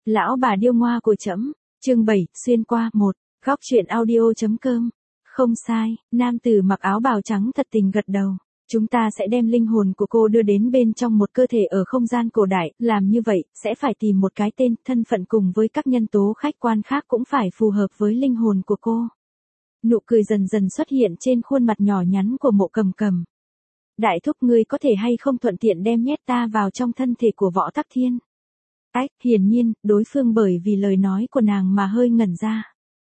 Lão bà điêu ngoa của trẫm, chương 7, xuyên qua 1, góc truyện audio.com. Không sai, nam tử mặc áo bào trắng thật tình gật đầu. Chúng ta sẽ đem linh hồn của cô đưa đến bên trong một cơ thể ở không gian cổ đại, làm như vậy, sẽ phải tìm một cái tên, thân phận cùng với các nhân tố khách quan khác cũng phải phù hợp với linh hồn của cô. Nụ cười dần dần xuất hiện trên khuôn mặt nhỏ nhắn của Mộ Cầm Cầm. Đại thúc, ngươi có thể hay không thuận tiện đem nhét ta vào trong thân thể của Võ Tắc Thiên? Hiển nhiên, đối phương bởi vì lời nói của nàng mà hơi ngẩn ra.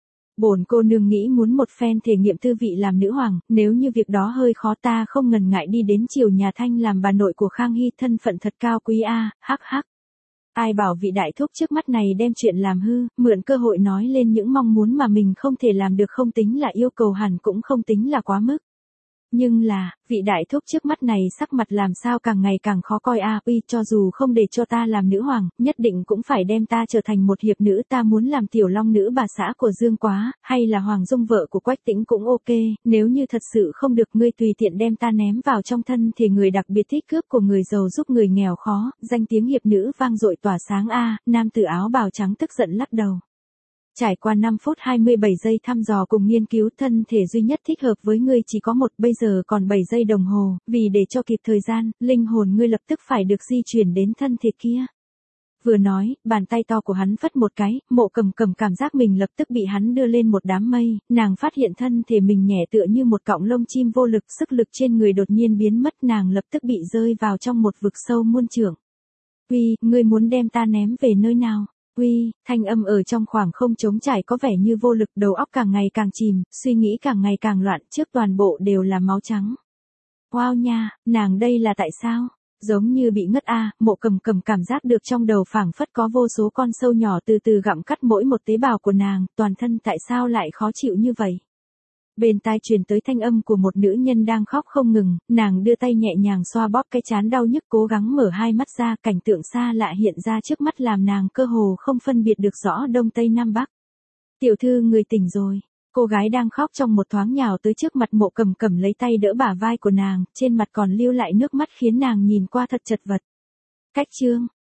Bổn cô nương nghĩ muốn một phen thể nghiệm tư vị làm nữ hoàng, nếu như việc đó hơi khó ta không ngần ngại đi đến triều nhà Thanh làm bà nội của Khang Hy, thân phận thật cao quý a, hắc hắc. Ai bảo vị đại thúc trước mắt này đem chuyện làm hư, mượn cơ hội nói lên những mong muốn mà mình không thể làm được, không tính là yêu cầu, hẳn cũng không tính là quá mức. Nhưng là, vị đại thúc trước mắt này sắc mặt làm sao càng ngày càng khó coi a, uy, cho dù không để cho ta làm nữ hoàng, nhất định cũng phải đem ta trở thành một hiệp nữ, ta muốn làm tiểu long nữ bà xã của Dương Quá, hay là Hoàng Dung vợ của Quách Tĩnh cũng ok, nếu như thật sự không được ngươi tùy tiện đem ta ném vào trong thân thì người đặc biệt thích cướp của người giàu giúp người nghèo khó, danh tiếng hiệp nữ vang dội tỏa sáng a, nam tử áo bào trắng tức giận lắc đầu. Trải qua 5 phút 27 giây thăm dò cùng nghiên cứu, thân thể duy nhất thích hợp với ngươi chỉ có một, bây giờ còn 7 giây đồng hồ, vì để cho kịp thời gian, linh hồn ngươi lập tức phải được di chuyển đến thân thể kia. Vừa nói, bàn tay to của hắn phất một cái, Mộ Cầm Cầm cảm giác mình lập tức bị hắn đưa lên một đám mây, nàng phát hiện thân thể mình nhẹ tựa như một cọng lông chim vô lực, sức lực trên người đột nhiên biến mất, nàng lập tức bị rơi vào trong một vực sâu muôn trượng. Uy, ngươi muốn đem ta ném về nơi nào? Uy, thanh âm ở trong khoảng không trống trải có vẻ như vô lực, đầu óc càng ngày càng chìm, suy nghĩ càng ngày càng loạn, trước toàn bộ đều là máu trắng. Wow nha, nàng đây là tại sao? Giống như bị ngất a, Mộ Cầm Cầm cảm giác được trong đầu phảng phất có vô số con sâu nhỏ từ từ gặm cắt mỗi một tế bào của nàng, toàn thân tại sao lại khó chịu như vậy? Bên tai truyền tới thanh âm của một nữ nhân đang khóc không ngừng, nàng đưa tay nhẹ nhàng xoa bóp cái trán đau nhức, cố gắng mở hai mắt ra, cảnh tượng xa lạ hiện ra trước mắt làm nàng cơ hồ không phân biệt được rõ đông tây nam bắc. Tiểu thư, người tỉnh rồi. Cô gái đang khóc trong một thoáng nhào tới trước mặt Mộ Cầm Cầm, lấy tay đỡ bả vai của nàng, trên mặt còn lưu lại nước mắt khiến nàng nhìn qua thật chật vật. Cách chương,